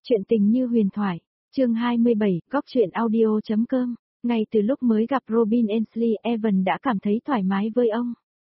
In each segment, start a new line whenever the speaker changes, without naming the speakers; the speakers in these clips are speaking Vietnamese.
Chuyện tình như huyền thoại, chương 27, góc truyện audio.com. Ngay từ lúc mới gặp Robin Ainsley, Evan đã cảm thấy thoải mái với ông.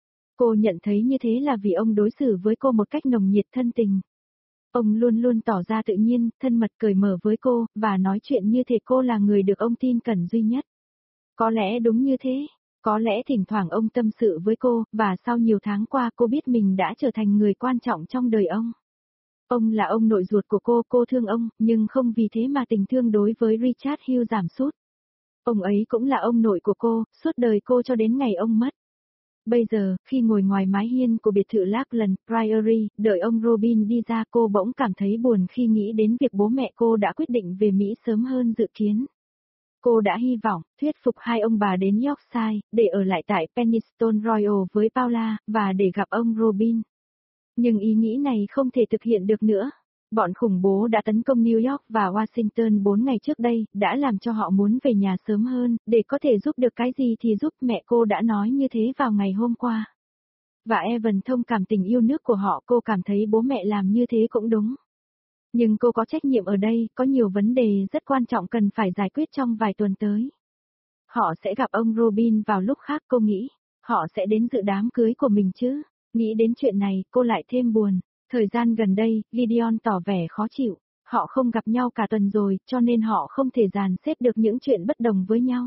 Cô nhận thấy như thế là vì ông đối xử với cô một cách nồng nhiệt thân tình. Ông luôn luôn tỏ ra tự nhiên, thân mật cởi mở với cô, và nói chuyện như thể cô là người được ông tin cẩn duy nhất. Có lẽ đúng như thế, có lẽ thỉnh thoảng ông tâm sự với cô, và sau nhiều tháng qua cô biết mình đã trở thành người quan trọng trong đời ông. Ông là ông nội ruột của cô thương ông, nhưng không vì thế mà tình thương đối với Richard Hughes giảm sút. Ông ấy cũng là ông nội của cô, suốt đời cô cho đến ngày ông mất. Bây giờ, khi ngồi ngoài mái hiên của biệt thự Lakeland Priory, đợi ông Robin đi ra, cô bỗng cảm thấy buồn khi nghĩ đến việc bố mẹ cô đã quyết định về Mỹ sớm hơn dự kiến. Cô đã hy vọng, thuyết phục hai ông bà đến Yorkshire, để ở lại tại Penistone Royal với Paula, và để gặp ông Robin. Nhưng ý nghĩ này không thể thực hiện được nữa. Bọn khủng bố đã tấn công New York và Washington 4 ngày trước đây, đã làm cho họ muốn về nhà sớm hơn, để có thể giúp được cái gì thì giúp. Mẹ cô đã nói như thế vào ngày hôm qua. Và Evan thông cảm tình yêu nước của họ, cô cảm thấy bố mẹ làm như thế cũng đúng. Nhưng cô có trách nhiệm ở đây, có nhiều vấn đề rất quan trọng cần phải giải quyết trong vài tuần tới. Họ sẽ gặp ông Robin vào lúc khác, cô nghĩ. Họ sẽ đến dự đám cưới của mình chứ. Nghĩ đến chuyện này, cô lại thêm buồn. Thời gian gần đây, Gideon tỏ vẻ khó chịu. Họ không gặp nhau cả tuần rồi, cho nên họ không thể dàn xếp được những chuyện bất đồng với nhau.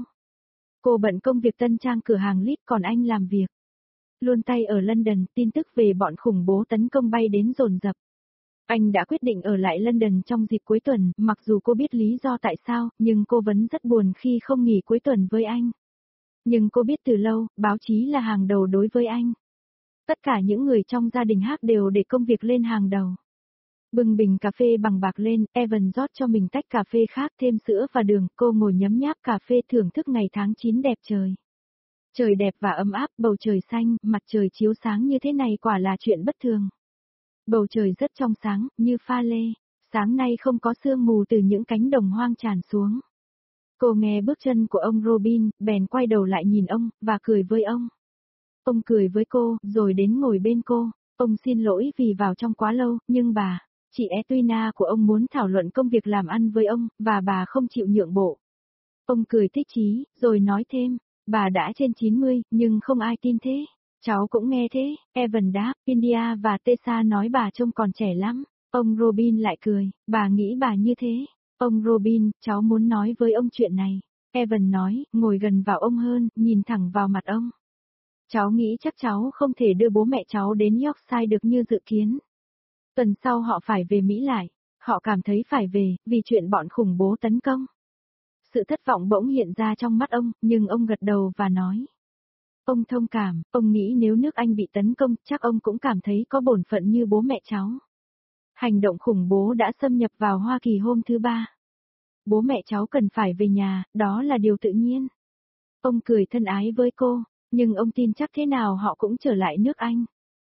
Cô bận công việc tân trang cửa hàng Leeds, còn anh làm việc luôn tay ở London. Tin tức về bọn khủng bố tấn công bay đến dồn dập. Anh đã quyết định ở lại London trong dịp cuối tuần, mặc dù cô biết lý do tại sao, nhưng cô vẫn rất buồn khi không nghỉ cuối tuần với anh. Nhưng cô biết từ lâu, báo chí là hàng đầu đối với anh. Tất cả những người trong gia đình hát đều để công việc lên hàng đầu. Bưng bình cà phê bằng bạc lên, Evan rót cho mình tách cà phê khác, thêm sữa và đường. Cô ngồi nhấm nháp cà phê, thưởng thức ngày tháng 9 đẹp trời. Trời đẹp và ấm áp, bầu trời xanh, mặt trời chiếu sáng như thế này quả là chuyện bất thường. Bầu trời rất trong sáng, như pha lê. Sáng nay không có sương mù từ những cánh đồng hoang tràn xuống. Cô nghe bước chân của ông Robin, bèn quay đầu lại nhìn ông, và cười với ông. Ông cười với cô, rồi đến ngồi bên cô. Ông xin lỗi vì vào trong quá lâu, nhưng chị Edwina của ông muốn thảo luận công việc làm ăn với ông, và bà không chịu nhượng bộ. Ông cười thích chí, rồi nói thêm, bà đã trên 90, nhưng không ai tin thế. Cháu cũng nghe thế, Evan đáp, India và Tessa nói bà trông còn trẻ lắm. Ông Robin lại cười, bà nghĩ bà như thế. Ông Robin, cháu muốn nói với ông chuyện này. Evan nói, ngồi gần vào ông hơn, nhìn thẳng vào mặt ông. Cháu nghĩ chắc cháu không thể đưa bố mẹ cháu đến Yorkshire được như dự kiến. Tuần sau họ phải về Mỹ lại. Họ cảm thấy phải về, vì chuyện bọn khủng bố tấn công. Sự thất vọng bỗng hiện ra trong mắt ông, nhưng ông gật đầu và nói. Ông thông cảm, ông nghĩ nếu nước Anh bị tấn công, chắc ông cũng cảm thấy có bổn phận như bố mẹ cháu. Hành động khủng bố đã xâm nhập vào Hoa Kỳ hôm thứ Ba. Bố mẹ cháu cần phải về nhà, đó là điều tự nhiên. Ông cười thân ái với cô, nhưng ông tin chắc thế nào họ cũng trở lại nước Anh.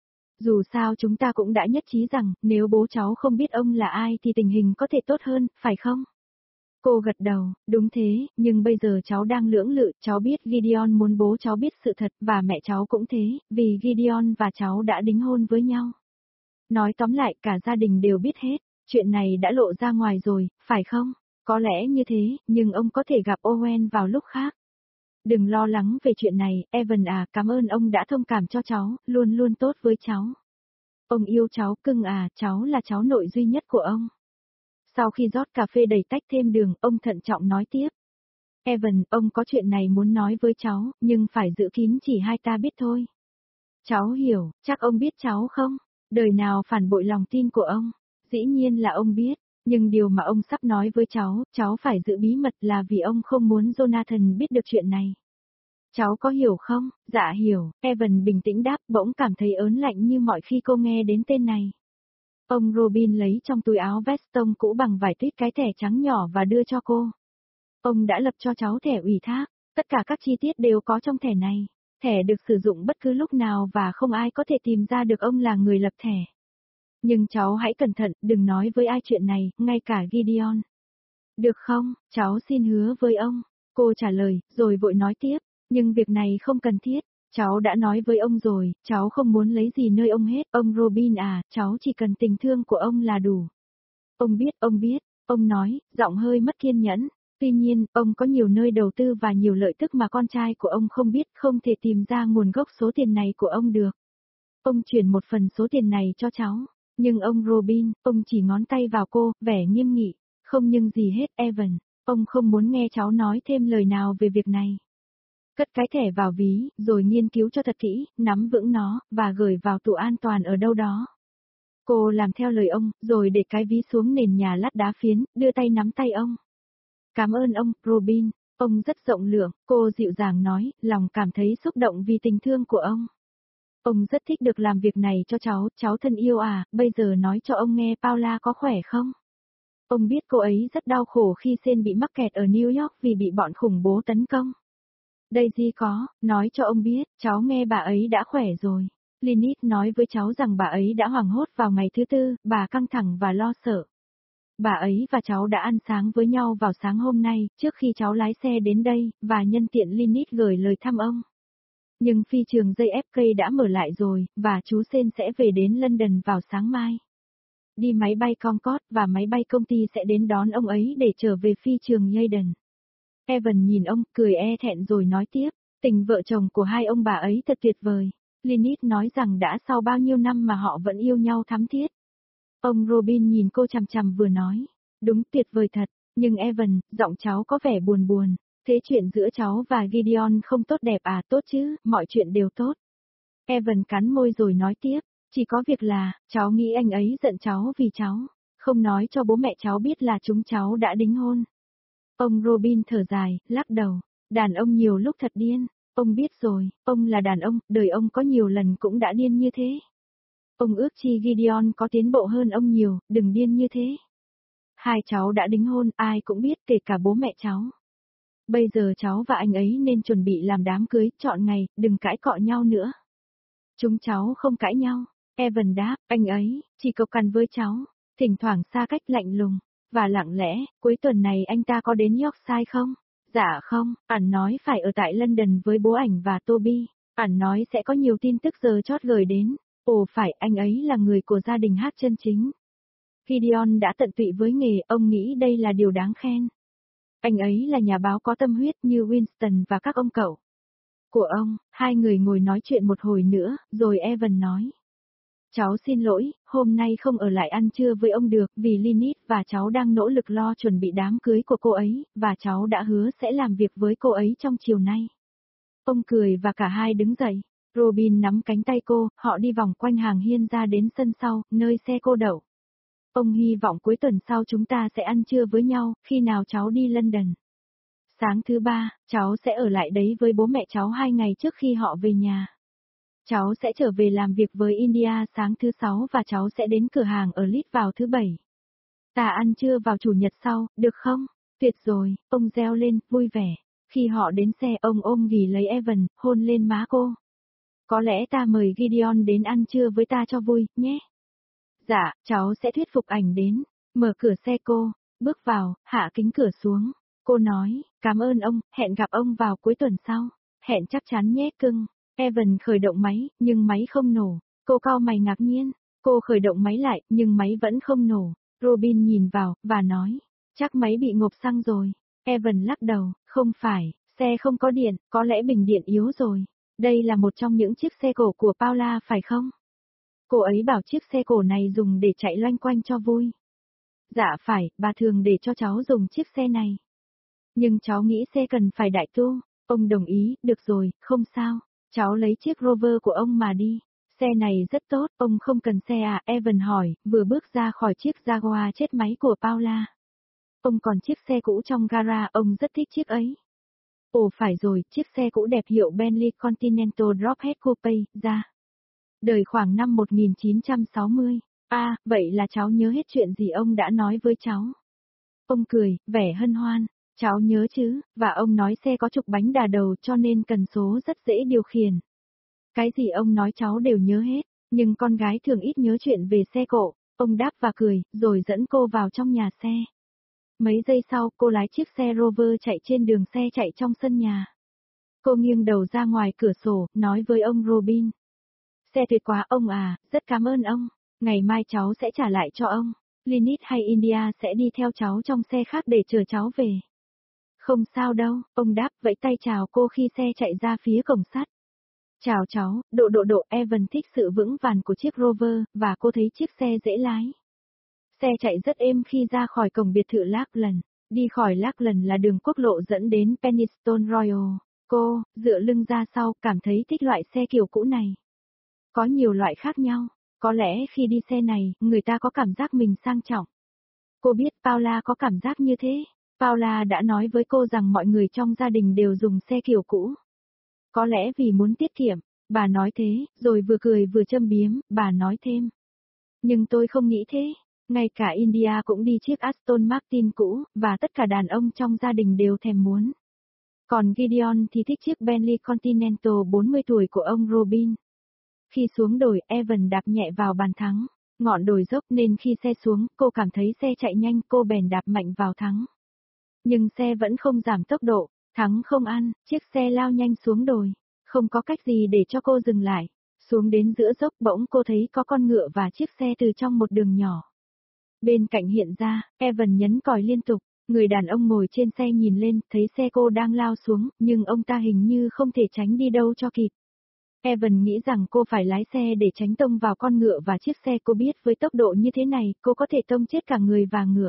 Dù sao chúng ta cũng đã nhất trí rằng, nếu bố cháu không biết ông là ai thì tình hình có thể tốt hơn, phải không? Cô gật đầu, đúng thế, nhưng bây giờ cháu đang lưỡng lự, cháu biết Gideon muốn bố cháu biết sự thật, và mẹ cháu cũng thế, vì Gideon và cháu đã đính hôn với nhau. Nói tóm lại, cả gia đình đều biết hết, chuyện này đã lộ ra ngoài rồi, phải không? Có lẽ như thế, nhưng ông có thể gặp Owen vào lúc khác. Đừng lo lắng về chuyện này, Evan à, cảm ơn ông đã thông cảm cho cháu, luôn luôn tốt với cháu. Ông yêu cháu, cưng à, cháu là cháu nội duy nhất của ông. Sau khi rót cà phê đầy tách thêm đường, ông thận trọng nói tiếp. Evan, ông có chuyện này muốn nói với cháu, nhưng phải giữ kín, chỉ hai ta biết thôi. Cháu hiểu, chắc ông biết cháu không? Đời nào phản bội lòng tin của ông? Dĩ nhiên là ông biết, nhưng điều mà ông sắp nói với cháu phải giữ bí mật là vì ông không muốn Jonathan biết được chuyện này. Cháu có hiểu không? Dạ hiểu, Evan bình tĩnh đáp, bỗng cảm thấy ớn lạnh như mọi khi cô nghe đến tên này. Ông Robin lấy trong túi áo vest tông cũ bằng vải tuyết cái thẻ trắng nhỏ và đưa cho cô. Ông đã lập cho cháu thẻ ủy thác, tất cả các chi tiết đều có trong thẻ này. Thẻ được sử dụng bất cứ lúc nào và không ai có thể tìm ra được ông là người lập thẻ. Nhưng cháu hãy cẩn thận, đừng nói với ai chuyện này, ngay cả Gideon. Được không, cháu xin hứa với ông. Cô trả lời, rồi vội nói tiếp, nhưng việc này không cần thiết. Cháu đã nói với ông rồi, cháu không muốn lấy gì nơi ông hết. Ông Robin à, cháu chỉ cần tình thương của ông là đủ. Ông biết, Ông nói, giọng hơi mất kiên nhẫn. Tuy nhiên, ông có nhiều nơi đầu tư và nhiều lợi tức mà con trai của ông không biết, không thể tìm ra nguồn gốc số tiền này của ông được. Ông chuyển một phần số tiền này cho cháu. Nhưng ông Robin, ông chỉ ngón tay vào cô, vẻ nghiêm nghị. Không nhưng gì hết, Evan. Ông không muốn nghe cháu nói thêm lời nào về việc này. Cất cái thẻ vào ví, rồi nghiên cứu cho thật kỹ, nắm vững nó, và gửi vào tủ an toàn ở đâu đó. Cô làm theo lời ông, rồi để cái ví xuống nền nhà lát đá phiến, đưa tay nắm tay ông. Cảm ơn ông, Robin. Ông rất rộng lượng, cô dịu dàng nói, lòng cảm thấy xúc động vì tình thương của ông. Ông rất thích được làm việc này cho cháu thân yêu à, bây giờ nói cho ông nghe Paula có khỏe không? Ông biết cô ấy rất đau khổ khi Sen bị mắc kẹt ở New York vì bị bọn khủng bố tấn công. Daisy có, nói cho ông biết, cháu nghe bà ấy đã khỏe rồi. Lynette nói với cháu rằng bà ấy đã hoảng hốt vào ngày thứ tư, bà căng thẳng và lo sợ. Bà ấy và cháu đã ăn sáng với nhau vào sáng hôm nay, trước khi cháu lái xe đến đây, và nhân tiện Lynette gửi lời thăm ông. Nhưng phi trường JFK đã mở lại rồi, và chú Sen sẽ về đến London vào sáng mai. Đi máy bay Concorde và máy bay công ty sẽ đến đón ông ấy để trở về phi trường Yadon. Evan nhìn ông, cười thẹn rồi nói tiếp, tình vợ chồng của hai ông bà ấy thật tuyệt vời. Lynette nói rằng đã sau bao nhiêu năm mà họ vẫn yêu nhau thắm thiết. Ông Robin nhìn cô chằm chằm vừa nói, đúng tuyệt vời thật, nhưng Evan, giọng cháu có vẻ buồn buồn. Thế chuyện giữa cháu và Gideon không tốt đẹp à? Tốt chứ, mọi chuyện đều tốt. Evan cắn môi rồi nói tiếp, chỉ có việc là, cháu nghĩ anh ấy giận cháu vì cháu, không nói cho bố mẹ cháu biết là chúng cháu đã đính hôn. Ông Robin thở dài, lắc đầu, đàn ông nhiều lúc thật điên, ông biết rồi, ông là đàn ông, đời ông có nhiều lần cũng đã điên như thế. Ông ước chi Gideon có tiến bộ hơn ông nhiều, đừng điên như thế. Hai cháu đã đính hôn, ai cũng biết kể cả bố mẹ cháu. Bây giờ cháu và anh ấy nên chuẩn bị làm đám cưới, chọn ngày, đừng cãi cọ nhau nữa. Chúng cháu không cãi nhau. Evan đáp, anh ấy, chỉ cộc cằn với cháu, thỉnh thoảng xa cách lạnh lùng, và lặng lẽ, cuối tuần này anh ta có đến Yorkshire không? Dạ không, ảnh nói phải ở tại London với bố ảnh và Toby, ảnh nói sẽ có nhiều tin tức giờ chót gửi đến. Ồ phải, anh ấy là người của gia đình hát chân chính. Gideon đã tận tụy với nghề, ông nghĩ đây là điều đáng khen. Anh ấy là nhà báo có tâm huyết như Winston và các ông cậu của ông. Hai người ngồi nói chuyện một hồi nữa, rồi Evan nói. Cháu xin lỗi, hôm nay không ở lại ăn trưa với ông được vì Lynette và cháu đang nỗ lực lo chuẩn bị đám cưới của cô ấy, và cháu đã hứa sẽ làm việc với cô ấy trong chiều nay. Ông cười và cả hai đứng dậy. Robin nắm cánh tay cô, họ đi vòng quanh hàng hiên ra đến sân sau, nơi xe cô đậu. Ông hy vọng cuối tuần sau chúng ta sẽ ăn trưa với nhau, khi nào cháu đi London. Sáng thứ ba, cháu sẽ ở lại đấy với bố mẹ cháu 2 ngày trước khi họ về nhà. Cháu sẽ trở về làm việc với India sáng thứ sáu và cháu sẽ đến cửa hàng ở Leeds vào thứ bảy. Ta ăn trưa vào chủ nhật sau, được không? Tuyệt rồi, ông reo lên, vui vẻ. Khi họ đến xe, ông ôm ghì lấy Evan, hôn lên má cô. Có lẽ ta mời Gideon đến ăn trưa với ta cho vui, nhé. Dạ, cháu sẽ thuyết phục ảnh đến. Mở cửa xe cô, bước vào, hạ kính cửa xuống. Cô nói, cảm ơn ông, hẹn gặp ông vào cuối tuần sau. Hẹn chắc chắn nhé cưng. Evan khởi động máy, nhưng máy không nổ. Cô cau mày ngạc nhiên. Cô khởi động máy lại, nhưng máy vẫn không nổ. Robin nhìn vào, và nói, chắc máy bị ngộp xăng rồi. Evan lắc đầu, không phải, xe không có điện, có lẽ bình điện yếu rồi. Đây là một trong những chiếc xe cổ của Paula phải không? Cô ấy bảo chiếc xe cổ này dùng để chạy loanh quanh cho vui. Dạ phải, bà thường để cho cháu dùng chiếc xe này. Nhưng cháu nghĩ xe cần phải đại tu. Ông đồng ý, được rồi, không sao. Cháu lấy chiếc Rover của ông mà đi. Xe này rất tốt, ông không cần xe à? Evan hỏi, vừa bước ra khỏi chiếc Jaguar chết máy của Paula. Ông còn chiếc xe cũ trong gara, ông rất thích chiếc ấy. Ồ phải rồi, chiếc xe cũ đẹp hiệu Bentley Continental Drophead Coupe, ra. Đời khoảng năm 1960. À, vậy là cháu nhớ hết chuyện gì ông đã nói với cháu. Ông cười, vẻ hân hoan. Cháu nhớ chứ, và ông nói xe có trục bánh đà đầu cho nên cần số rất dễ điều khiển. Cái gì ông nói cháu đều nhớ hết, nhưng con gái thường ít nhớ chuyện về xe cộ. Ông đáp và cười, rồi dẫn cô vào trong nhà xe. Mấy giây sau, cô lái chiếc xe Rover chạy trên đường xe chạy trong sân nhà. Cô nghiêng đầu ra ngoài cửa sổ, nói với ông Robin. Xe tuyệt quá ông à, rất cảm ơn ông. Ngày mai cháu sẽ trả lại cho ông. Lynette hay India sẽ đi theo cháu trong xe khác để chờ cháu về. Không sao đâu, ông đáp vẫy tay chào cô khi xe chạy ra phía cổng sắt. Chào cháu, độ, Evan thích sự vững vàng của chiếc Rover, và cô thấy chiếc xe dễ lái. Xe chạy rất êm khi ra khỏi cổng biệt thự Lackland. Đi khỏi Lackland là đường quốc lộ dẫn đến Penistone Royal. Cô, dựa lưng ra sau, cảm thấy thích loại xe kiểu cũ này. Có nhiều loại khác nhau. Có lẽ khi đi xe này, người ta có cảm giác mình sang trọng. Cô biết Paula có cảm giác như thế. Paula đã nói với cô rằng mọi người trong gia đình đều dùng xe kiểu cũ. Có lẽ vì muốn tiết kiệm, bà nói thế, rồi vừa cười vừa châm biếm, bà nói thêm. Nhưng tôi không nghĩ thế. Ngay cả India cũng đi chiếc Aston Martin cũ, và tất cả đàn ông trong gia đình đều thèm muốn. Còn Gideon thì thích chiếc Bentley Continental 40 tuổi của ông Robin. Khi xuống đồi, Evan đạp nhẹ vào bàn thắng. Ngọn đồi dốc nên khi xe xuống, cô cảm thấy xe chạy nhanh, cô bèn đạp mạnh vào thắng. Nhưng xe vẫn không giảm tốc độ, thắng không ăn, chiếc xe lao nhanh xuống đồi. Không có cách gì để cho cô dừng lại. Xuống đến giữa dốc bỗng cô thấy có con ngựa và chiếc xe từ trong một đường nhỏ. Bên cạnh hiện ra, Evan nhấn còi liên tục, người đàn ông ngồi trên xe nhìn lên, thấy xe cô đang lao xuống, nhưng ông ta hình như không thể tránh đi đâu cho kịp. Evan nghĩ rằng cô phải lái xe để tránh tông vào con ngựa và chiếc xe, cô biết với tốc độ như thế này, cô có thể tông chết cả người và ngựa.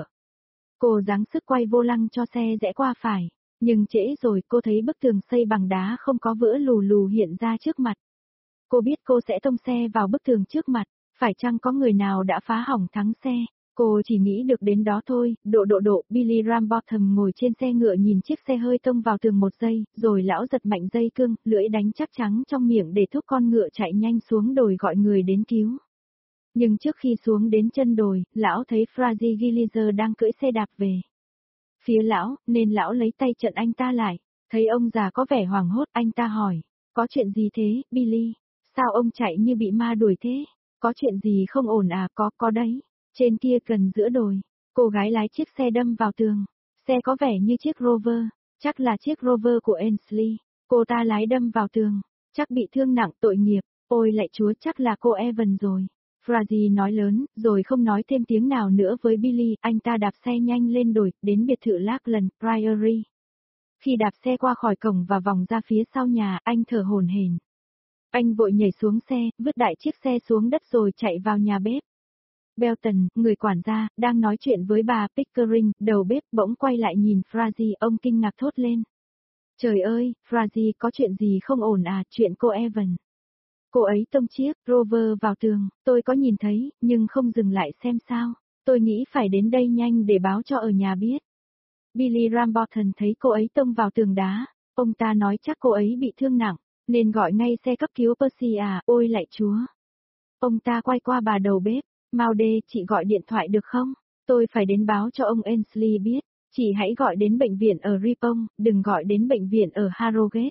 Cô giáng sức quay vô lăng cho xe rẽ qua phải, nhưng trễ rồi cô thấy bức tường xây bằng đá không có vữa lù lù hiện ra trước mặt. Cô biết cô sẽ tông xe vào bức tường trước mặt, phải chăng có người nào đã phá hỏng thắng xe? Cô chỉ nghĩ được đến đó thôi, độ, Billy Rambotham ngồi trên xe ngựa nhìn chiếc xe hơi tông vào tường một giây, rồi lão giật mạnh dây cương, lưỡi đánh chắc trắng trong miệng để thúc con ngựa chạy nhanh xuống đồi gọi người đến cứu. Nhưng trước khi xuống đến chân đồi, lão thấy Frazy Gillizer đang cưỡi xe đạp về phía lão, nên lão lấy tay chặn anh ta lại. Thấy ông già có vẻ hoảng hốt, anh ta hỏi, có chuyện gì thế, Billy? Sao ông chạy như bị ma đuổi thế? Có chuyện gì không ổn à? Có đấy. Trên kia gần giữa đồi, cô gái lái chiếc xe đâm vào tường. Xe có vẻ như chiếc Rover, chắc là chiếc Rover của Ainsley. Cô ta lái đâm vào tường, chắc bị thương nặng, tội nghiệp. Ôi lạy chúa, chắc là cô Evan rồi. Frazy nói lớn, rồi không nói thêm tiếng nào nữa với Billy, anh ta đạp xe nhanh lên đồi, đến biệt thự Lackland Priory. Khi đạp xe qua khỏi cổng và vòng ra phía sau nhà, anh thở hổn hển. Anh vội nhảy xuống xe, vứt đại chiếc xe xuống đất rồi chạy vào nhà bếp. Belton, người quản gia, đang nói chuyện với bà Pickering, đầu bếp bỗng quay lại nhìn Frazy, ông kinh ngạc thốt lên. Trời ơi, Frazy, có chuyện gì không ổn à, chuyện cô Evan. Cô ấy tông chiếc Rover vào tường, tôi có nhìn thấy, nhưng không dừng lại xem sao. Tôi nghĩ phải đến đây nhanh để báo cho ở nhà biết. Billy Rambotham thấy cô ấy tông vào tường đá, ông ta nói chắc cô ấy bị thương nặng, nên gọi ngay xe cấp cứu Percy à, ôi lạy chúa. Ông ta quay qua bà đầu bếp, Maude, chị gọi điện thoại được không? Tôi phải đến báo cho ông Ainsley biết, chị hãy gọi đến bệnh viện ở Ripon, đừng gọi đến bệnh viện ở Harrogate.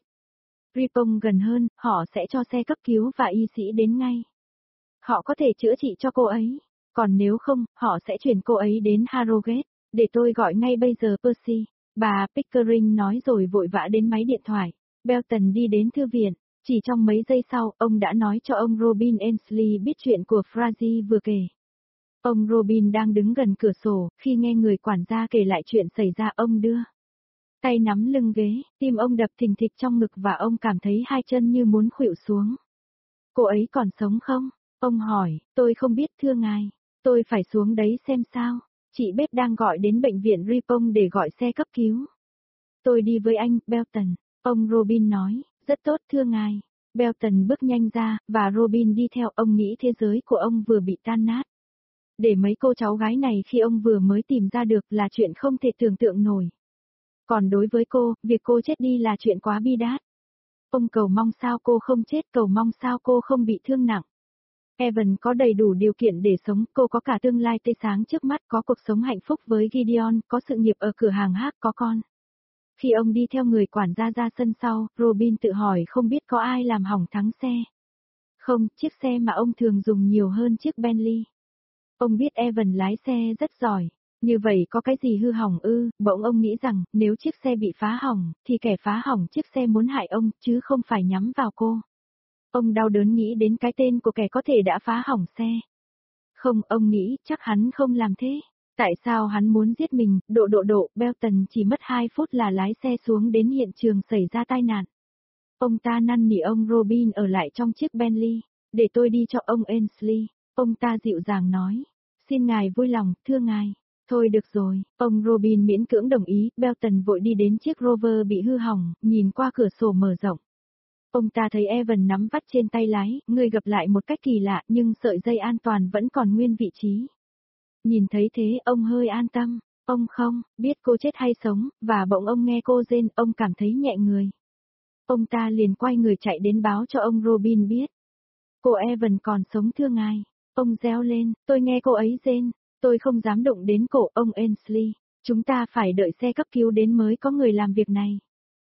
Ripon gần hơn, họ sẽ cho xe cấp cứu và y sĩ đến ngay. Họ có thể chữa trị cho cô ấy, còn nếu không, họ sẽ chuyển cô ấy đến Harrogate, để tôi gọi ngay bây giờ Percy. Bà Pickering nói rồi vội vã đến máy điện thoại. Belton đi đến thư viện, chỉ trong mấy giây sau, ông đã nói cho ông Robin Ainsley biết chuyện của Frazy vừa kể. Ông Robin đang đứng gần cửa sổ, khi nghe người quản gia kể lại chuyện xảy ra, ông đưa tay nắm lưng ghế, tim ông đập thình thịch trong ngực và ông cảm thấy hai chân như muốn khuỵu xuống. Cô ấy còn sống không? Ông hỏi, tôi không biết thưa ngài, tôi phải xuống đấy xem sao. Chị bếp đang gọi đến bệnh viện Ripon để gọi xe cấp cứu. Tôi đi với anh, Belton, ông Robin nói, rất tốt thưa ngài. Belton bước nhanh ra, và Robin đi theo, ông nghĩ thế giới của ông vừa bị tan nát. Để mấy cô cháu gái này khi ông vừa mới tìm ra được là chuyện không thể tưởng tượng nổi. Còn đối với cô, việc cô chết đi là chuyện quá bi đát. Ông cầu mong sao cô không chết, cầu mong sao cô không bị thương nặng. Evan có đầy đủ điều kiện để sống, cô có cả tương lai tươi sáng trước mắt, có cuộc sống hạnh phúc với Gideon, có sự nghiệp ở cửa hàng hát, có con. Khi ông đi theo người quản gia ra sân sau, Robin tự hỏi không biết có ai làm hỏng thắng xe. Không, chiếc xe mà ông thường dùng nhiều hơn chiếc Bentley. Ông biết Evan lái xe rất giỏi. Như vậy có cái gì hư hỏng ư? Bỗng ông nghĩ rằng, nếu chiếc xe bị phá hỏng, thì kẻ phá hỏng chiếc xe muốn hại ông, chứ không phải nhắm vào cô. Ông đau đớn nghĩ đến cái tên của kẻ có thể đã phá hỏng xe. Không, ông nghĩ chắc hắn không làm thế. Tại sao hắn muốn giết mình? Belton chỉ mất 2 phút là lái xe xuống đến hiện trường xảy ra tai nạn. Ông ta năn nỉ ông Robin ở lại trong chiếc Bentley, để tôi đi cho ông Ainsley. Ông ta dịu dàng nói, xin ngài vui lòng, thưa ngài. Thôi được rồi, ông Robin miễn cưỡng đồng ý, Belton vội đi đến chiếc Rover bị hư hỏng, nhìn qua cửa sổ mở rộng. Ông ta thấy Evan nắm vắt trên tay lái, người gập lại một cách kỳ lạ nhưng sợi dây an toàn vẫn còn nguyên vị trí. Nhìn thấy thế ông hơi an tâm, ông không biết cô chết hay sống, và bỗng ông nghe cô rên, ông cảm thấy nhẹ người. Ông ta liền quay người chạy đến báo cho ông Robin biết. Cô Evan còn sống thưa ngài. Ông reo lên, tôi nghe cô ấy rên, tôi không dám đụng đến cổ ông Ainsley. Chúng ta phải đợi xe cấp cứu đến mới có người làm việc này.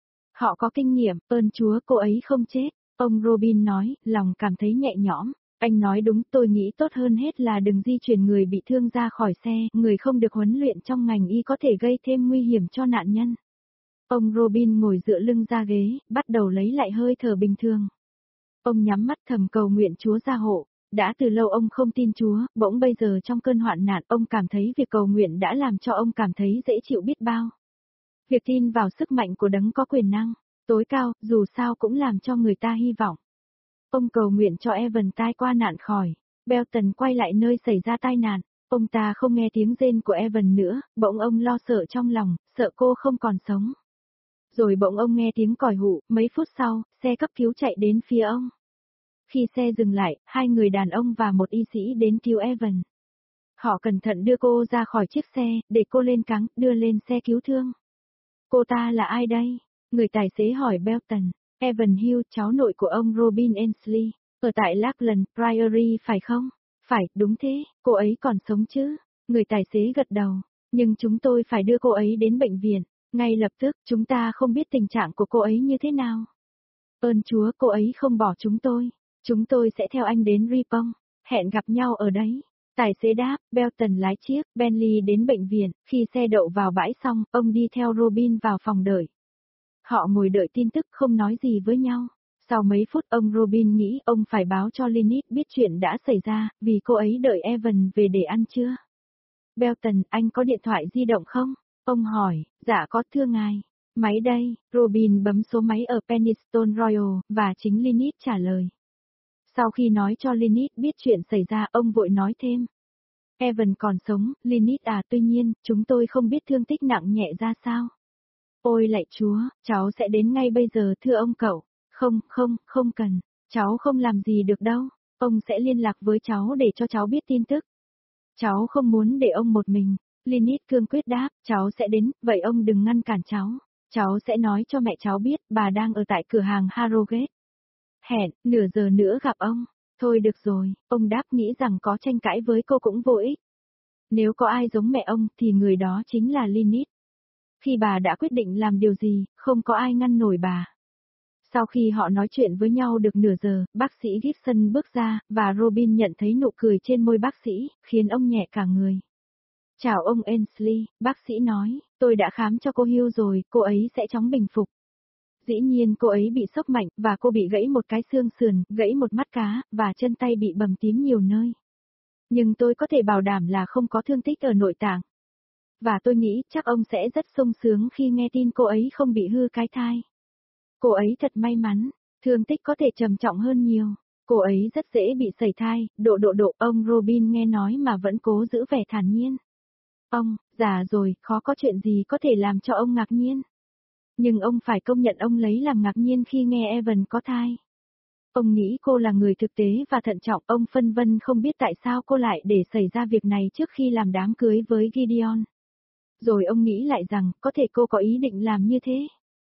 Họ có kinh nghiệm, ơn Chúa cô ấy không chết. Ông Robin nói, lòng cảm thấy nhẹ nhõm. Anh nói đúng, tôi nghĩ tốt hơn hết là đừng di chuyển người bị thương ra khỏi xe, người không được huấn luyện trong ngành y có thể gây thêm nguy hiểm cho nạn nhân. Ông Robin ngồi dựa lưng ra ghế, bắt đầu lấy lại hơi thở bình thường. Ông nhắm mắt thầm cầu nguyện Chúa gia hộ. Đã từ lâu ông không tin Chúa, bỗng bây giờ trong cơn hoạn nạn ông cảm thấy việc cầu nguyện đã làm cho ông cảm thấy dễ chịu biết bao. Việc tin vào sức mạnh của đấng có quyền năng tối cao, dù sao cũng làm cho người ta hy vọng. Ông cầu nguyện cho Evan tai qua nạn khỏi. Belton quay lại nơi xảy ra tai nạn. Ông ta không nghe tiếng rên của Evan nữa, bỗng ông lo sợ trong lòng, sợ cô không còn sống. Rồi bỗng ông nghe tiếng còi hụ, mấy phút sau, xe cấp cứu chạy đến phía ông. Khi xe dừng lại, 2 người đàn ông và một y sĩ đến cứu Evan. Họ cẩn thận đưa cô ra khỏi chiếc xe, để cô lên cáng, đưa lên xe cứu thương. Cô ta là ai đây? Người tài xế hỏi Belton. Evan Hughes, cháu nội của ông Robin Ainsley, ở tại Lackland Priory phải không? Phải, đúng thế, cô ấy còn sống chứ? Người tài xế gật đầu. Nhưng chúng tôi phải đưa cô ấy đến bệnh viện. Ngay lập tức, chúng ta không biết tình trạng của cô ấy như thế nào. Ơn Chúa cô ấy không bỏ chúng tôi. Chúng tôi sẽ theo anh đến Ripon. Hẹn gặp nhau ở đấy. Tài xế đáp, Belton lái chiếc Bentley đến bệnh viện. Khi xe đậu vào bãi xong, ông đi theo Robin vào phòng đợi. Họ ngồi đợi tin tức không nói gì với nhau. Sau mấy phút ông Robin nghĩ ông phải báo cho Lynette biết chuyện đã xảy ra, vì cô ấy đợi Evan về để ăn trưa. Belton, anh có điện thoại di động không? Ông hỏi, dạ có thưa ngài. Máy đây, Robin bấm số máy ở Penistone Royal, và chính Lynette trả lời. Sau khi nói cho Lynette biết chuyện xảy ra, ông vội nói thêm. Evan còn sống, Lynette à, tuy nhiên, chúng tôi không biết thương tích nặng nhẹ ra sao. Ôi lạy Chúa, cháu sẽ đến ngay bây giờ thưa ông cậu. Không cần, cháu không làm gì được đâu. Ông sẽ liên lạc với cháu để cho cháu biết tin tức. Cháu không muốn để ông một mình. Lynette cương quyết đáp, cháu sẽ đến, vậy ông đừng ngăn cản cháu. Cháu sẽ nói cho mẹ cháu biết, bà đang ở tại cửa hàng Harrogate. Hẹn, nửa giờ nữa gặp ông. Thôi được rồi, ông đáp nghĩ rằng có tranh cãi với cô cũng vô ích. Nếu có ai giống mẹ ông thì người đó chính là Lynette. Khi bà đã quyết định làm điều gì, không có ai ngăn nổi bà. Sau khi họ nói chuyện với nhau được nửa giờ, bác sĩ Gibson bước ra, và Robin nhận thấy nụ cười trên môi bác sĩ, khiến ông nhẹ cả người. Chào ông Ainsley, bác sĩ nói, tôi đã khám cho cô Hughes rồi, cô ấy sẽ chóng bình phục. Dĩ nhiên cô ấy bị sốc mạnh, và cô bị gãy một cái xương sườn, gãy một mắt cá, và chân tay bị bầm tím nhiều nơi. Nhưng tôi có thể bảo đảm là không có thương tích ở nội tạng. Và tôi nghĩ chắc ông sẽ rất sung sướng khi nghe tin cô ấy không bị hư cái thai. Cô ấy thật may mắn, thương tích có thể trầm trọng hơn nhiều. Cô ấy rất dễ bị sẩy thai, ông Robin nghe nói mà vẫn cố giữ vẻ thản nhiên. Ông, già rồi, khó có chuyện gì có thể làm cho ông ngạc nhiên. Nhưng ông phải công nhận ông lấy làm ngạc nhiên khi nghe Evan có thai. Ông nghĩ cô là người thực tế và thận trọng, ông phân vân không biết tại sao cô lại để xảy ra việc này trước khi làm đám cưới với Gideon. Rồi ông nghĩ lại rằng, có thể cô có ý định làm như thế.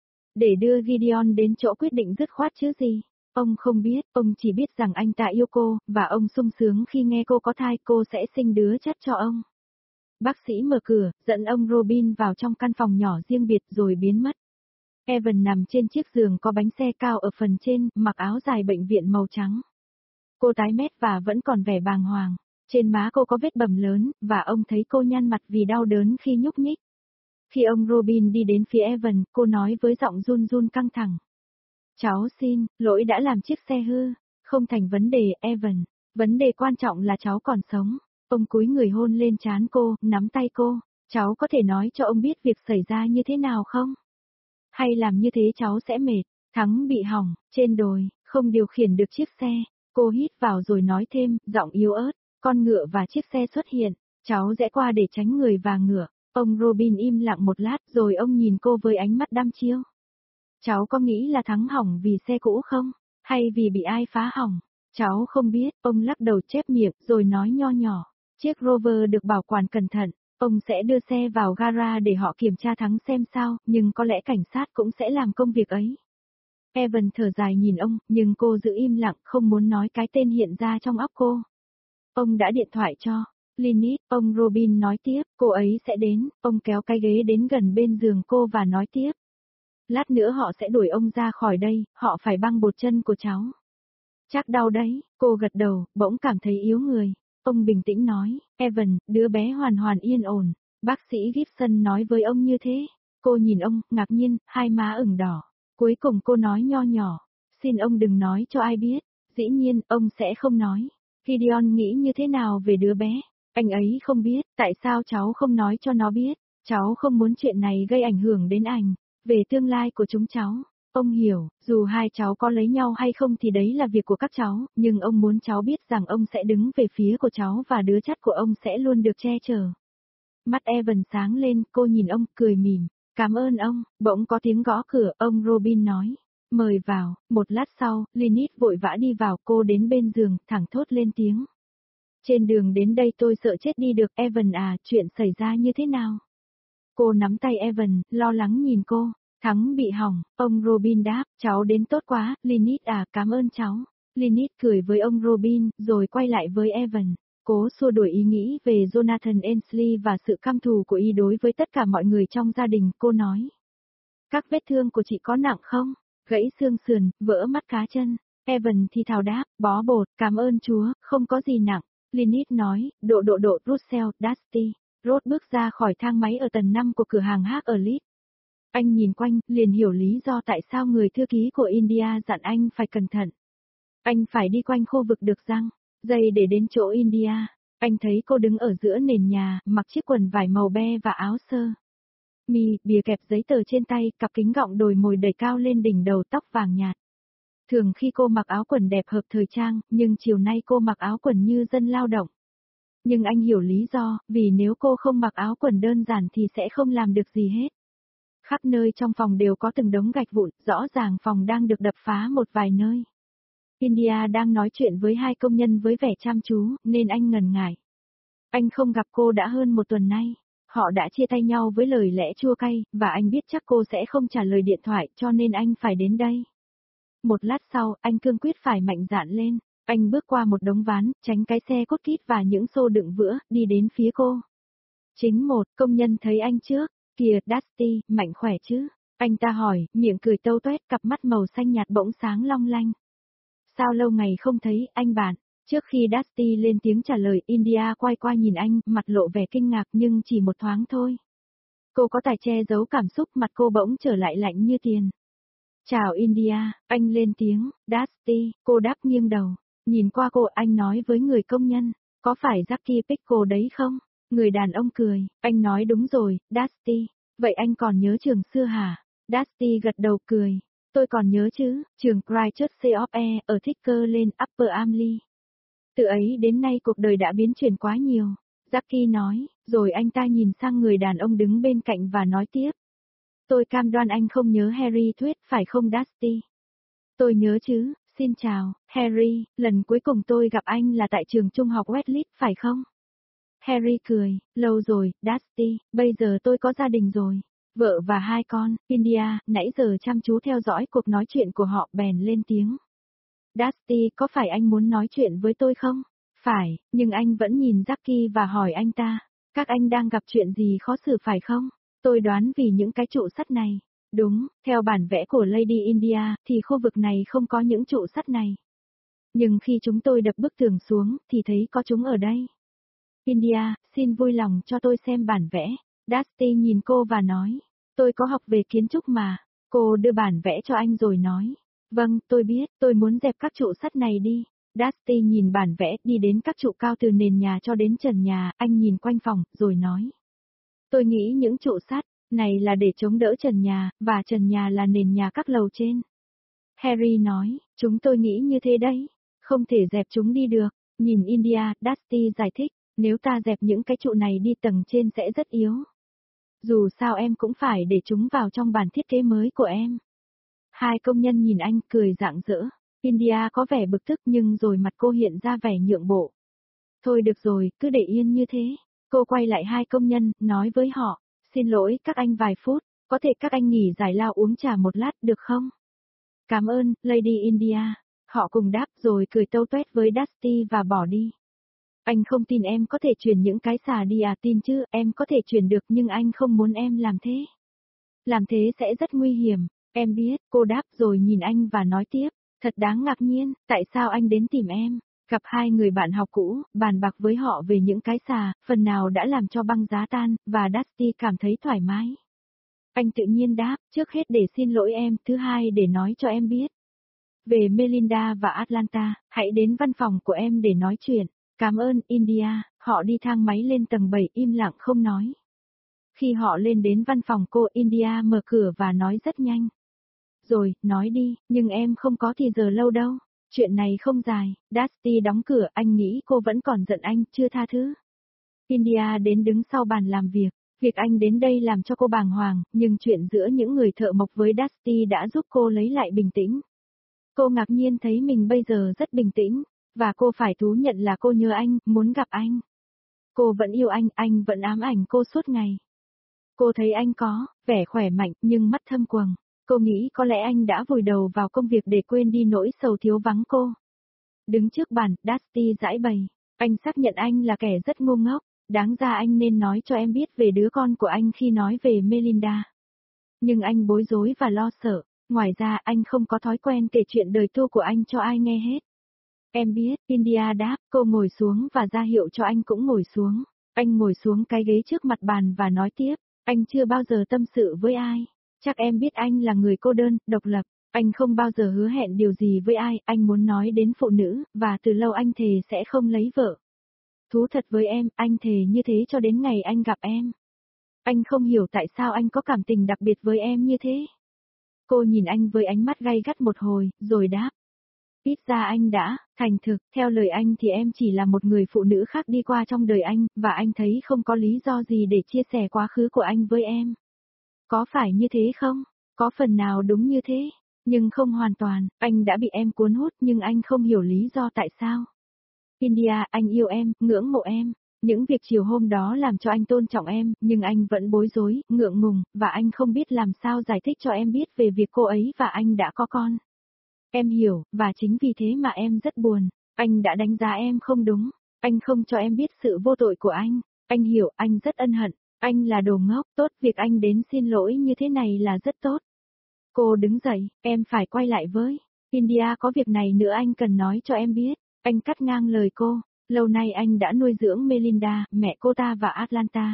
Để đưa Gideon đến chỗ quyết định dứt khoát chứ gì. Ông không biết, ông chỉ biết rằng anh ta yêu cô, và ông sung sướng khi nghe cô có thai, cô sẽ sinh đứa chất cho ông. Bác sĩ mở cửa, dẫn ông Robin vào trong căn phòng nhỏ riêng biệt rồi biến mất. Evan nằm trên chiếc giường có bánh xe cao ở phần trên, mặc áo dài bệnh viện màu trắng. Cô tái mét và vẫn còn vẻ bàng hoàng. Trên má cô có vết bầm lớn, và ông thấy cô nhăn mặt vì đau đớn khi nhúc nhích. Khi ông Robin đi đến phía Evan, cô nói với giọng run run căng thẳng. Cháu xin, lỗi đã làm chiếc xe hư. Không thành vấn đề, Evan. Vấn đề quan trọng là cháu còn sống. Ông cúi người hôn lên trán cô, nắm tay cô. Cháu có thể nói cho ông biết việc xảy ra như thế nào không? Hay làm như thế cháu sẽ mệt. Thắng bị hỏng, trên đồi, không điều khiển được chiếc xe. Cô hít vào rồi nói thêm, giọng yếu ớt. Con ngựa và chiếc xe xuất hiện. Cháu rẽ qua để tránh người và ngựa. Ông Robin im lặng một lát rồi ông nhìn cô với ánh mắt đăm chiêu. Cháu có nghĩ là Thắng hỏng vì xe cũ không? Hay vì bị ai phá hỏng? Cháu không biết, ông lắc đầu chép miệng rồi nói nho nhỏ. Chiếc Rover được bảo quản cẩn thận, ông sẽ đưa xe vào gara để họ kiểm tra Thắng xem sao, nhưng có lẽ cảnh sát cũng sẽ làm công việc ấy. Evan thở dài nhìn ông, nhưng cô giữ im lặng, không muốn nói cái tên hiện ra trong óc cô. Ông đã điện thoại cho Lynette, ông Robin nói tiếp, cô ấy sẽ đến, ông kéo cái ghế đến gần bên giường cô và nói tiếp. Lát nữa họ sẽ đuổi ông ra khỏi đây, họ phải băng bột chân của cháu. Chắc đau đấy, cô gật đầu, bỗng cảm thấy yếu người. Ông bình tĩnh nói, Evan, đứa bé hoàn hoàn yên ổn. Bác sĩ Gibson nói với ông như thế. Cô nhìn ông, ngạc nhiên, hai má ửng đỏ. Cuối cùng cô nói nho nhỏ, xin ông đừng nói cho ai biết. Dĩ nhiên, ông sẽ không nói. Gideon nghĩ như thế nào về đứa bé? Anh ấy không biết, tại sao cháu không nói cho nó biết? Cháu không muốn chuyện này gây ảnh hưởng đến anh, về tương lai của chúng cháu. Ông hiểu, dù hai cháu có lấy nhau hay không thì đấy là việc của các cháu, nhưng ông muốn cháu biết rằng ông sẽ đứng về phía của cháu và đứa chắt của ông sẽ luôn được che chở. Mắt Evan sáng lên, cô nhìn ông, cười mỉm. Cảm ơn ông, bỗng có tiếng gõ cửa, ông Robin nói. Mời vào, một lát sau, Lynette vội vã đi vào, cô đến bên giường, thẳng thốt lên tiếng. Trên đường đến đây tôi sợ chết đi được, Evan à, chuyện xảy ra như thế nào? Cô nắm tay Evan, lo lắng nhìn cô. Thắng bị hỏng, ông Robin đáp, cháu đến tốt quá, Lynette à, cảm ơn cháu. Lynette cười với ông Robin, rồi quay lại với Evan. Cố xua đuổi ý nghĩ về Jonathan Ainsley và sự căm thù của y đối với tất cả mọi người trong gia đình, cô nói. Các vết thương của chị có nặng không? Gãy xương sườn, vỡ mắt cá chân. Evan thì thào đáp, bó bột, cảm ơn Chúa, không có gì nặng. Lynette nói, độ, Russell, Dusty. Rod bước ra khỏi thang máy ở tầng 5 của cửa hàng hát ở Leeds. Anh nhìn quanh, liền hiểu lý do tại sao người thư ký của India dặn anh phải cẩn thận. Anh phải đi quanh khu vực được răng, dây để đến chỗ India. Anh thấy cô đứng ở giữa nền nhà, mặc chiếc quần vải màu be và áo sơ mi, bìa kẹp giấy tờ trên tay, cặp kính gọng đồi mồi đẩy cao lên đỉnh đầu, tóc vàng nhạt. Thường khi cô mặc áo quần đẹp hợp thời trang, nhưng chiều nay cô mặc áo quần như dân lao động. Nhưng anh hiểu lý do, vì nếu cô không mặc áo quần đơn giản thì sẽ không làm được gì hết. Khắp nơi trong phòng đều có từng đống gạch vụn, rõ ràng phòng đang được đập phá một vài nơi. India đang nói chuyện với hai công nhân với vẻ chăm chú, nên anh ngần ngại. Anh không gặp cô đã hơn một tuần nay. Họ đã chia tay nhau với lời lẽ chua cay, và anh biết chắc cô sẽ không trả lời điện thoại cho nên anh phải đến đây. Một lát sau, anh cương quyết phải mạnh dạn lên. Anh bước qua một đống ván, tránh cái xe cốt kít và những xô đựng vữa, đi đến phía cô. Chính một, công nhân thấy anh trước. Kìa, Dusty, mạnh khỏe chứ? Anh ta hỏi, miệng cười tâu tuét, cặp mắt màu xanh nhạt bỗng sáng long lanh. Sao lâu ngày không thấy, anh bạn? Trước khi Dusty lên tiếng trả lời, India quay qua nhìn anh, mặt lộ vẻ kinh ngạc nhưng chỉ một thoáng thôi. Cô có tài che giấu cảm xúc, mặt cô bỗng trở lại lạnh như tiền. Chào India, anh lên tiếng, Dusty, cô đáp nghiêng đầu. Nhìn qua cô, anh nói với người công nhân, có phải Jackie Pickle đấy không? Người đàn ông cười, anh nói đúng rồi, Dusty. Vậy anh còn nhớ trường xưa hả? Dusty gật đầu cười. Tôi còn nhớ chứ, trường Christchurch COE ở Thicker lên Upper Amley. Từ ấy đến nay cuộc đời đã biến chuyển quá nhiều. Jackie nói, rồi anh ta nhìn sang người đàn ông đứng bên cạnh và nói tiếp. Tôi cam đoan anh không nhớ Harry Thuyết, phải không Dusty? Tôi nhớ chứ, xin chào, Harry, lần cuối cùng tôi gặp anh là tại trường trung học Wesley, phải không? Harry cười, lâu rồi, Dusty, bây giờ tôi có gia đình rồi. Vợ và hai con, India, nãy giờ chăm chú theo dõi cuộc nói chuyện của họ bèn lên tiếng. Dusty, có phải anh muốn nói chuyện với tôi không? Phải, nhưng anh vẫn nhìn Jackie và hỏi anh ta. Các anh đang gặp chuyện gì khó xử phải không? Tôi đoán vì những cái trụ sắt này. Đúng, theo bản vẽ của Lady India, thì khu vực này không có những trụ sắt này. Nhưng khi chúng tôi đập bức tường xuống, thì thấy có chúng ở đây. India, xin vui lòng cho tôi xem bản vẽ. Dusty nhìn cô và nói. Tôi có học về kiến trúc mà. Cô đưa bản vẽ cho anh rồi nói. Vâng, tôi biết, tôi muốn dẹp các trụ sắt này đi. Dusty nhìn bản vẽ, đi đến các trụ cao từ nền nhà cho đến trần nhà, anh nhìn quanh phòng, rồi nói. Tôi nghĩ những trụ sắt này là để chống đỡ trần nhà, và trần nhà là nền nhà các lầu trên. Harry nói, chúng tôi nghĩ như thế đấy. Không thể dẹp chúng đi được. Nhìn India, Dusty giải thích, nếu ta dẹp những cái trụ này đi tầng trên sẽ rất yếu. Dù sao em cũng phải để chúng vào trong bản thiết kế mới của em. Hai công nhân nhìn anh cười rạng rỡ. India có vẻ bực tức nhưng rồi mặt cô hiện ra vẻ nhượng bộ. Thôi được rồi, cứ để yên như thế. Cô quay lại hai công nhân, nói với họ, xin lỗi các anh vài phút, có thể các anh nghỉ giải lao uống trà một lát được không? Cảm ơn, Lady India. Họ cùng đáp rồi cười tâu tuét với Dusty và bỏ đi. Anh không tin em có thể chuyển những cái xà đi à, tin chứ, em có thể chuyển được nhưng anh không muốn em làm thế. Làm thế sẽ rất nguy hiểm, em biết, cô đáp rồi nhìn anh và nói tiếp, thật đáng ngạc nhiên, tại sao anh đến tìm em? Gặp hai người bạn học cũ, bàn bạc với họ về những cái xà, phần nào đã làm cho băng giá tan, và Dusty cảm thấy thoải mái. Anh tự nhiên đáp, trước hết để xin lỗi em, thứ hai để nói cho em biết. Về Melinda và Atlanta, hãy đến văn phòng của em để nói chuyện. Cảm ơn, India. Họ đi thang máy lên tầng 7 im lặng không nói. Khi họ lên đến văn phòng cô, India mở cửa và nói rất nhanh. Rồi, nói đi, nhưng em không có thì giờ lâu đâu. Chuyện này không dài. Dusty đóng cửa, anh nghĩ cô vẫn còn giận anh, chưa tha thứ. India đến đứng sau bàn làm việc. Việc anh đến đây làm cho cô bàng hoàng, nhưng chuyện giữa những người thợ mộc với Dusty đã giúp cô lấy lại bình tĩnh. Cô ngạc nhiên thấy mình bây giờ rất bình tĩnh, và cô phải thú nhận là cô nhớ anh, muốn gặp anh. Cô vẫn yêu anh vẫn ám ảnh cô suốt ngày. Cô thấy anh có vẻ khỏe mạnh nhưng mắt thâm quầng. Cô nghĩ có lẽ anh đã vùi đầu vào công việc để quên đi nỗi sầu thiếu vắng cô. Đứng trước bàn, Dusty giãi bày. Anh xác nhận anh là kẻ rất ngu ngốc. Đáng ra anh nên nói cho em biết về đứa con của anh khi nói về Melinda. Nhưng anh bối rối và lo sợ. Ngoài ra anh không có thói quen kể chuyện đời tu của anh cho ai nghe hết. Em biết, India đáp, cô ngồi xuống và ra hiệu cho anh cũng ngồi xuống. Anh ngồi xuống cái ghế trước mặt bàn và nói tiếp, anh chưa bao giờ tâm sự với ai. Chắc em biết anh là người cô đơn, độc lập. Anh không bao giờ hứa hẹn điều gì với ai, anh muốn nói đến phụ nữ, và từ lâu anh thề sẽ không lấy vợ. Thú thật với em, anh thề như thế cho đến ngày anh gặp em. Anh không hiểu tại sao anh có cảm tình đặc biệt với em như thế. Cô nhìn anh với ánh mắt gay gắt một hồi, rồi đáp. Ít ra anh đã, thành thực, theo lời anh thì em chỉ là một người phụ nữ khác đi qua trong đời anh, và anh thấy không có lý do gì để chia sẻ quá khứ của anh với em. Có phải như thế không? Có phần nào đúng như thế, nhưng không hoàn toàn, anh đã bị em cuốn hút nhưng anh không hiểu lý do tại sao. India, anh yêu em, ngưỡng mộ em. Những việc chiều hôm đó làm cho anh tôn trọng em, nhưng anh vẫn bối rối, ngượng ngùng, và anh không biết làm sao giải thích cho em biết về việc cô ấy và anh đã có con. Em hiểu, và chính vì thế mà em rất buồn. Anh đã đánh giá em không đúng. Anh không cho em biết sự vô tội của anh. Anh hiểu, anh rất ân hận. Anh là đồ ngốc, tốt việc anh đến xin lỗi như thế này là rất tốt. Cô đứng dậy, em phải quay lại với. India có việc này nữa anh cần nói cho em biết. Anh cắt ngang lời cô. Lâu nay anh đã nuôi dưỡng Melinda, mẹ cô ta và Atlanta.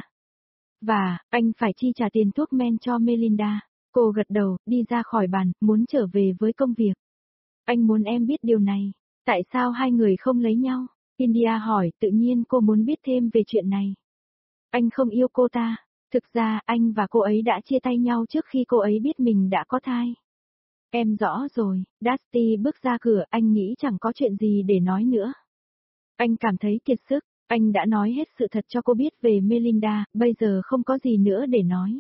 Và, anh phải chi trả tiền thuốc men cho Melinda. Cô gật đầu, đi ra khỏi bàn, muốn trở về với công việc. Anh muốn em biết điều này. Tại sao hai người không lấy nhau? India hỏi, tự nhiên cô muốn biết thêm về chuyện này. Anh không yêu cô ta. Thực ra, anh và cô ấy đã chia tay nhau trước khi cô ấy biết mình đã có thai. Em rõ rồi, Dusty bước ra cửa, anh nghĩ chẳng có chuyện gì để nói nữa. Anh cảm thấy kiệt sức, anh đã nói hết sự thật cho cô biết về Melinda, bây giờ không có gì nữa để nói.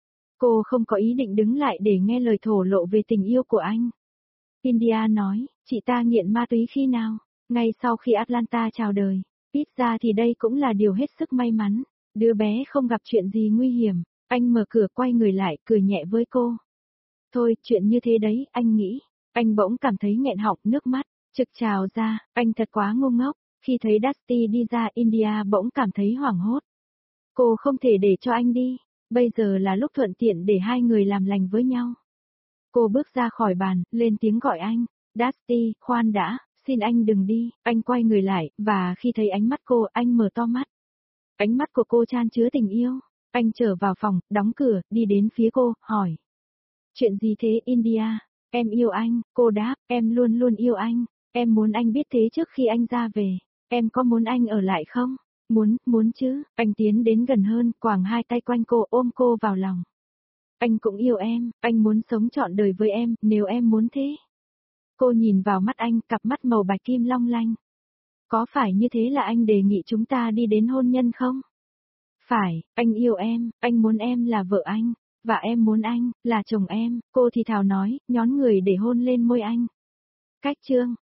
Cô không có ý định đứng lại để nghe lời thổ lộ về tình yêu của anh. India nói, chị ta nghiện ma túy khi nào? Ngay sau khi Atlanta chào đời. Ít ra thì đây cũng là điều hết sức may mắn. Đứa bé không gặp chuyện gì nguy hiểm. Anh mở cửa quay người lại, cười nhẹ với cô. Thôi, chuyện như thế đấy, anh nghĩ. Anh bỗng cảm thấy nghẹn họng, nước mắt trực trào ra, anh thật quá ngu ngốc. Khi thấy Dusty đi ra, India bỗng cảm thấy hoảng hốt. Cô không thể để cho anh đi. Bây giờ là lúc thuận tiện để hai người làm lành với nhau. Cô bước ra khỏi bàn, lên tiếng gọi anh. Dusty, khoan đã, xin anh đừng đi. Anh quay người lại, và khi thấy ánh mắt cô, anh mở to mắt. Ánh mắt của cô chan chứa tình yêu. Anh trở vào phòng, đóng cửa, đi đến phía cô, hỏi. Chuyện gì thế India? Em yêu anh, cô đáp, em luôn luôn yêu anh. Em muốn anh biết thế trước khi anh ra về. Em có muốn anh ở lại không? Muốn chứ. Anh tiến đến gần hơn, quàng hai tay quanh cô, ôm cô vào lòng. Anh cũng yêu em, anh muốn sống trọn đời với em, nếu em muốn thế. Cô nhìn vào mắt anh, cặp mắt màu bạch kim long lanh. Có phải như thế là anh đề nghị chúng ta đi đến hôn nhân không? Phải, anh yêu em, anh muốn em là vợ anh, và em muốn anh, là chồng em, cô thì thào nói, nhón người để hôn lên môi anh. Cách chương